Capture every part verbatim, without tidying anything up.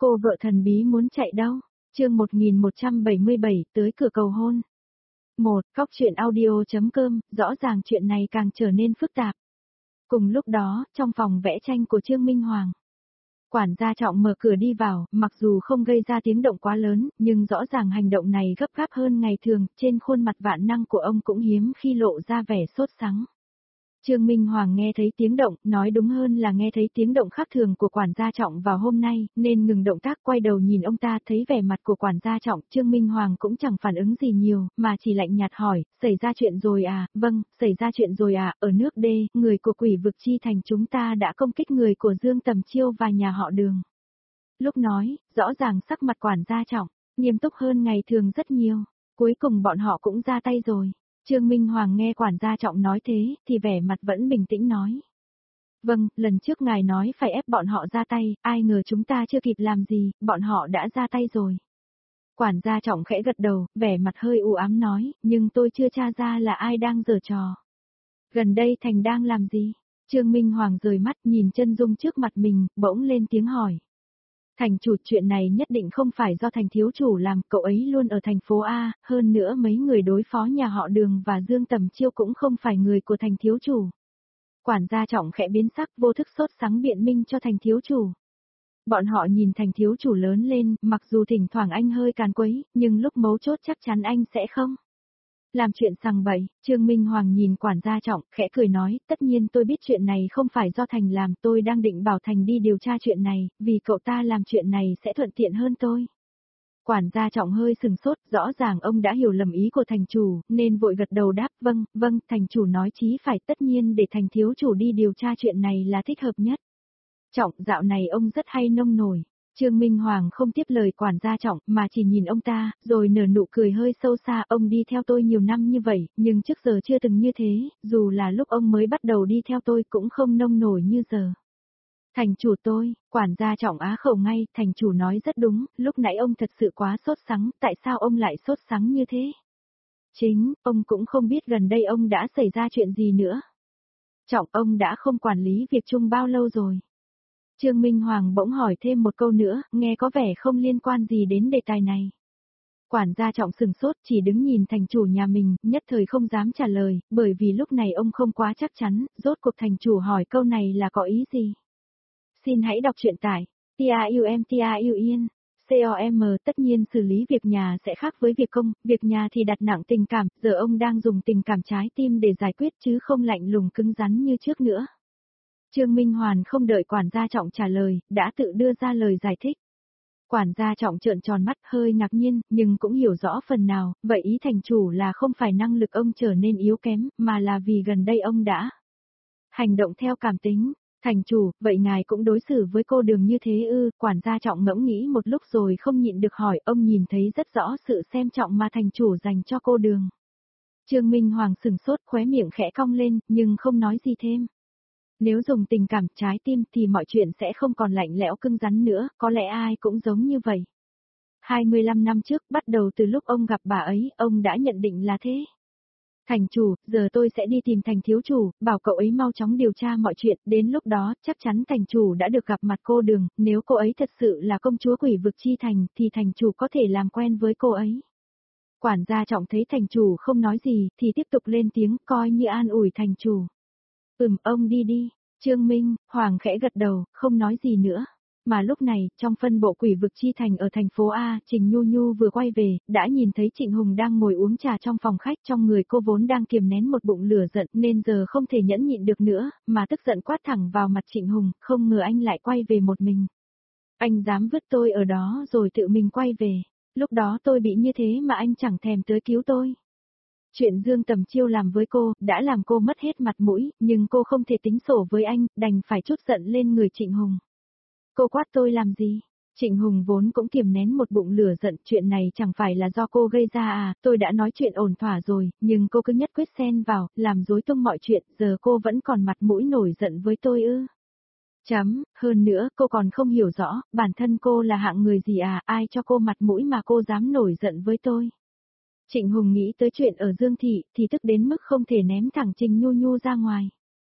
Cô vợ thần bí muốn chạy đâu? Chương một nghìn một trăm bảy mươi bảy, tới cửa cầu hôn. một. Cóc truyện audio chấm com, rõ ràng chuyện này càng trở nên phức tạp. Cùng lúc đó, trong phòng vẽ tranh của Trương Minh Hoàng, quản gia Trọng mở cửa đi vào, mặc dù không gây ra tiếng động quá lớn, nhưng rõ ràng hành động này gấp gáp hơn ngày thường, trên khuôn mặt vạn năng của ông cũng hiếm khi lộ ra vẻ sốt sắng. Trương Minh Hoàng nghe thấy tiếng động, nói đúng hơn là nghe thấy tiếng động khác thường của quản gia Trọng vào hôm nay, nên ngừng động tác quay đầu nhìn ông ta, thấy vẻ mặt của quản gia Trọng, Trương Minh Hoàng cũng chẳng phản ứng gì nhiều, mà chỉ lạnh nhạt hỏi, xảy ra chuyện rồi à, vâng, xảy ra chuyện rồi à, ở nước D, người của Quỷ Vực Chi Thành chúng ta đã công kích người của Dương Tầm Chiêu và nhà họ Đường. Lúc nói, rõ ràng sắc mặt quản gia Trọng, nghiêm túc hơn ngày thường rất nhiều, cuối cùng bọn họ cũng ra tay rồi. Trương Minh Hoàng nghe quản gia Trọng nói thế, thì vẻ mặt vẫn bình tĩnh nói. Vâng, lần trước ngài nói phải ép bọn họ ra tay, ai ngờ chúng ta chưa kịp làm gì, bọn họ đã ra tay rồi. Quản gia Trọng khẽ gật đầu, vẻ mặt hơi u ám nói, nhưng tôi chưa tra ra là ai đang giở trò. Gần đây Thành đang làm gì? Trương Minh Hoàng rời mắt nhìn chân dung trước mặt mình, bỗng lên tiếng hỏi. Thành chủ, chuyện này nhất định không phải do Thành thiếu chủ làm, cậu ấy luôn ở thành phố A, hơn nữa mấy người đối phó nhà họ Đường và Dương Tầm Chiêu cũng không phải người của Thành thiếu chủ. Quản gia Trọng khẽ biến sắc, vô thức sốt sắng biện minh cho Thành thiếu chủ. Bọn họ nhìn Thành thiếu chủ lớn lên, mặc dù thỉnh thoảng anh hơi càn quấy, nhưng lúc mấu chốt chắc chắn anh sẽ không làm chuyện sằng bậy. Trương Minh Hoàng nhìn quản gia Trọng, khẽ cười nói, tất nhiên tôi biết chuyện này không phải do Thành làm, tôi đang định bảo Thành đi điều tra chuyện này, vì cậu ta làm chuyện này sẽ thuận tiện hơn tôi. Quản gia Trọng hơi sừng sốt, rõ ràng ông đã hiểu lầm ý của Thành chủ, nên vội gật đầu đáp, vâng, vâng, Thành chủ nói chí phải, tất nhiên để Thành thiếu chủ đi điều tra chuyện này là thích hợp nhất. Trọng, dạo này ông rất hay nông nổi. Trương Minh Hoàng không tiếp lời quản gia Trọng, mà chỉ nhìn ông ta, rồi nở nụ cười hơi sâu xa, ông đi theo tôi nhiều năm như vậy, nhưng trước giờ chưa từng như thế, dù là lúc ông mới bắt đầu đi theo tôi cũng không nông nổi như giờ. Thành chủ tôi, quản gia Trọng á khẩu ngay, thành chủ nói rất đúng, lúc nãy ông thật sự quá sốt sắng, tại sao ông lại sốt sắng như thế? Chính, ông cũng không biết gần đây ông đã xảy ra chuyện gì nữa. Trọng, ông đã không quản lý việc chung bao lâu rồi? Trương Minh Hoàng bỗng hỏi thêm một câu nữa, nghe có vẻ không liên quan gì đến đề tài này. Quản gia Trọng sừng sốt, chỉ đứng nhìn thành chủ nhà mình, nhất thời không dám trả lời, bởi vì lúc này ông không quá chắc chắn, rốt cuộc thành chủ hỏi câu này là có ý gì. Xin hãy đọc truyện tại TRUM-TRUIN, com. Tất nhiên xử lý việc nhà sẽ khác với việc công, việc nhà thì đặt nặng tình cảm, giờ ông đang dùng tình cảm trái tim để giải quyết chứ không lạnh lùng cứng rắn như trước nữa. Trương Minh Hoàn không đợi quản gia Trọng trả lời, đã tự đưa ra lời giải thích. Quản gia Trọng trợn tròn mắt hơi ngạc nhiên, nhưng cũng hiểu rõ phần nào, vậy ý thành chủ là không phải năng lực ông trở nên yếu kém, mà là vì gần đây ông đã hành động theo cảm tính. Thành chủ, vậy ngài cũng đối xử với cô Đường như thế ư? Quản gia Trọng ngẫm nghĩ một lúc rồi không nhịn được hỏi, ông nhìn thấy rất rõ sự xem trọng mà thành chủ dành cho cô Đường. Trương Minh Hoàng sừng sốt, khóe miệng khẽ cong lên, nhưng không nói gì thêm. Nếu dùng tình cảm trái tim thì mọi chuyện sẽ không còn lạnh lẽo cứng rắn nữa, có lẽ ai cũng giống như vậy. hai mươi lăm năm trước, bắt đầu từ lúc ông gặp bà ấy, ông đã nhận định là thế. Thành chủ, giờ tôi sẽ đi tìm Thành thiếu chủ, bảo cậu ấy mau chóng điều tra mọi chuyện, đến lúc đó, chắc chắn thành chủ đã được gặp mặt cô Đường, nếu cô ấy thật sự là công chúa Quỷ Vực Chi Thành, thì thành chủ có thể làm quen với cô ấy. Quản gia Trọng thấy thành chủ không nói gì, thì tiếp tục lên tiếng, coi như an ủi thành chủ. Ừm, ông đi đi. Trương Minh Hoàng khẽ gật đầu, không nói gì nữa. Mà lúc này, trong phân bộ Quỷ Vực Chi Thành ở thành phố A, Trình Nhu Nhu vừa quay về, đã nhìn thấy Trịnh Hùng đang ngồi uống trà trong phòng khách, trong người cô vốn đang kiềm nén một bụng lửa giận, nên giờ không thể nhẫn nhịn được nữa, mà tức giận quát thẳng vào mặt Trịnh Hùng, không ngờ anh lại quay về một mình. Anh dám vứt tôi ở đó rồi tự mình quay về, lúc đó tôi bị như thế mà anh chẳng thèm tới cứu tôi. Chuyện Dương Tầm Chiêu làm với cô, đã làm cô mất hết mặt mũi, nhưng cô không thể tính sổ với anh, đành phải trút giận lên người Trịnh Hùng. Cô quát tôi làm gì? Trịnh Hùng vốn cũng kiềm nén một bụng lửa giận, chuyện này chẳng phải là do cô gây ra à, tôi đã nói chuyện ổn thỏa rồi, nhưng cô cứ nhất quyết xen vào, làm rối tung mọi chuyện, giờ cô vẫn còn mặt mũi nổi giận với tôi ư? Chấm, hơn nữa, cô còn không hiểu rõ, bản thân cô là hạng người gì à, ai cho cô mặt mũi mà cô dám nổi giận với tôi? Trịnh Hùng nghĩ tới chuyện ở Dương Thị, thì tức đến mức không thể ném thẳng Trình Nhu Nhu ra ngoài.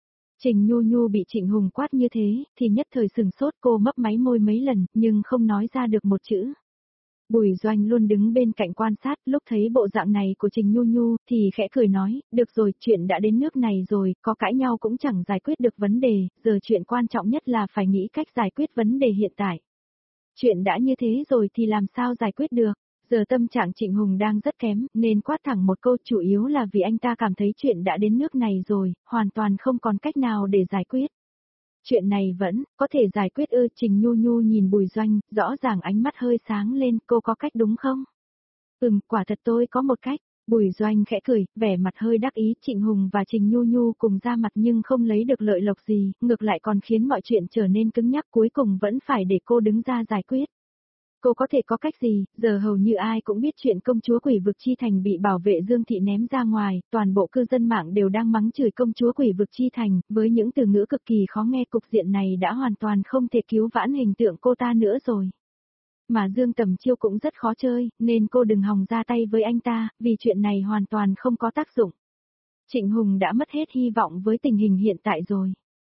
Trình Nhu Nhu bị Trịnh Hùng quát như thế, thì nhất thời sừng sốt, cô mấp máy môi mấy lần, nhưng không nói ra được một chữ. Bùi Doanh luôn đứng bên cạnh quan sát, lúc thấy bộ dạng này của Trình Nhu Nhu, thì khẽ cười nói, được rồi, chuyện đã đến nước này rồi, có cãi nhau cũng chẳng giải quyết được vấn đề, giờ chuyện quan trọng nhất là phải nghĩ cách giải quyết vấn đề hiện tại. Chuyện đã như thế rồi thì làm sao giải quyết được? Giờ tâm trạng Trịnh Hùng đang rất kém, nên quát thẳng một câu, chủ yếu là vì anh ta cảm thấy chuyện đã đến nước này rồi, hoàn toàn không còn cách nào để giải quyết. Chuyện này vẫn, có thể giải quyết ư? Trình Nhu Nhu nhìn Bùi Doanh, rõ ràng ánh mắt hơi sáng lên, cô có cách đúng không? Ừm, quả thật tôi có một cách. Bùi Doanh khẽ cười, vẻ mặt hơi đắc ý. Trịnh Hùng và Trình Nhu Nhu cùng ra mặt nhưng không lấy được lợi lộc gì, ngược lại còn khiến mọi chuyện trở nên cứng nhắc, cuối cùng vẫn phải để cô đứng ra giải quyết. Cô có thể có cách gì? Giờ hầu như ai cũng biết chuyện công chúa Quỷ Vực Chi Thành bị bảo vệ Dương Thị ném ra ngoài, toàn bộ cư dân mạng đều đang mắng chửi công chúa Quỷ Vực Chi Thành, với những từ ngữ cực kỳ khó nghe, cục diện này đã hoàn toàn không thể cứu vãn hình tượng cô ta nữa rồi. Mà Dương Tầm Chiêu cũng rất khó chơi, nên cô đừng hòng ra tay với anh ta, vì chuyện này hoàn toàn không có tác dụng. Trịnh Hùng đã mất hết hy vọng với tình hình hiện tại rồi.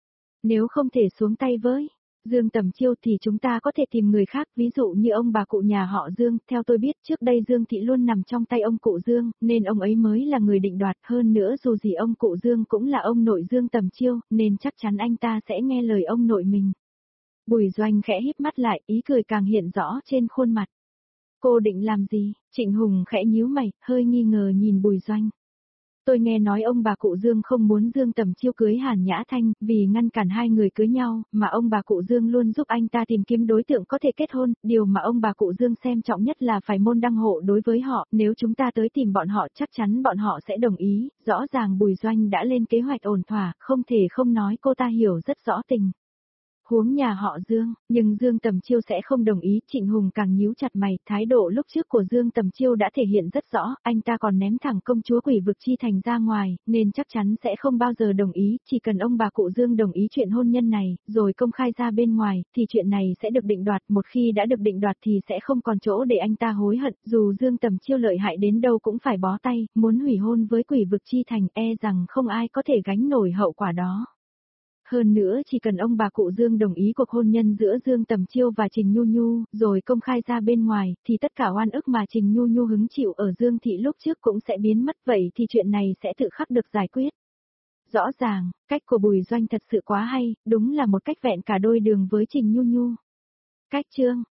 Nếu không thể xuống tay với Dương Tầm Chiêu thì chúng ta có thể tìm người khác, ví dụ như ông bà cụ nhà họ Dương, theo tôi biết trước đây Dương Thị luôn nằm trong tay ông cụ Dương, nên ông ấy mới là người định đoạt, hơn nữa dù gì ông cụ Dương cũng là ông nội Dương Tầm Chiêu, nên chắc chắn anh ta sẽ nghe lời ông nội mình. Bùi Doanh khẽ híp mắt lại, ý cười càng hiện rõ trên khuôn mặt. Cô định làm gì? Trịnh Hùng khẽ nhíu mày, hơi nghi ngờ nhìn Bùi Doanh. Tôi nghe nói ông bà cụ Dương không muốn Dương Tầm Chiêu cưới Hàn Nhã Thanh, vì ngăn cản hai người cưới nhau, mà ông bà cụ Dương luôn giúp anh ta tìm kiếm đối tượng có thể kết hôn, điều mà ông bà cụ Dương xem trọng nhất là phải môn đăng hộ đối với họ, nếu chúng ta tới tìm bọn họ chắc chắn bọn họ sẽ đồng ý, rõ ràng Bùi Doanh đã lên kế hoạch ổn thỏa, không thể không nói cô ta hiểu rất rõ tình huống nhà họ Dương, nhưng Dương Tầm Chiêu sẽ không đồng ý. Trịnh Hùng càng nhíu chặt mày, thái độ lúc trước của Dương Tầm Chiêu đã thể hiện rất rõ, anh ta còn ném thẳng công chúa Quỷ Vực Chi Thành ra ngoài, nên chắc chắn sẽ không bao giờ đồng ý, chỉ cần ông bà cụ Dương đồng ý chuyện hôn nhân này, rồi công khai ra bên ngoài, thì chuyện này sẽ được định đoạt, một khi đã được định đoạt thì sẽ không còn chỗ để anh ta hối hận, dù Dương Tầm Chiêu lợi hại đến đâu cũng phải bó tay, muốn hủy hôn với Quỷ Vực Chi Thành e rằng không ai có thể gánh nổi hậu quả đó. Hơn nữa chỉ cần ông bà cụ Dương đồng ý cuộc hôn nhân giữa Dương Tầm Chiêu và Trình Nhu Nhu, rồi công khai ra bên ngoài, thì tất cả oan ức mà Trình Nhu Nhu hứng chịu ở Dương Thị lúc trước cũng sẽ biến mất, vậy thì chuyện này sẽ tự khắc được giải quyết. Rõ ràng, cách của Bùi Doanh thật sự quá hay, đúng là một cách vẹn cả đôi đường với Trình Nhu Nhu. Cách chương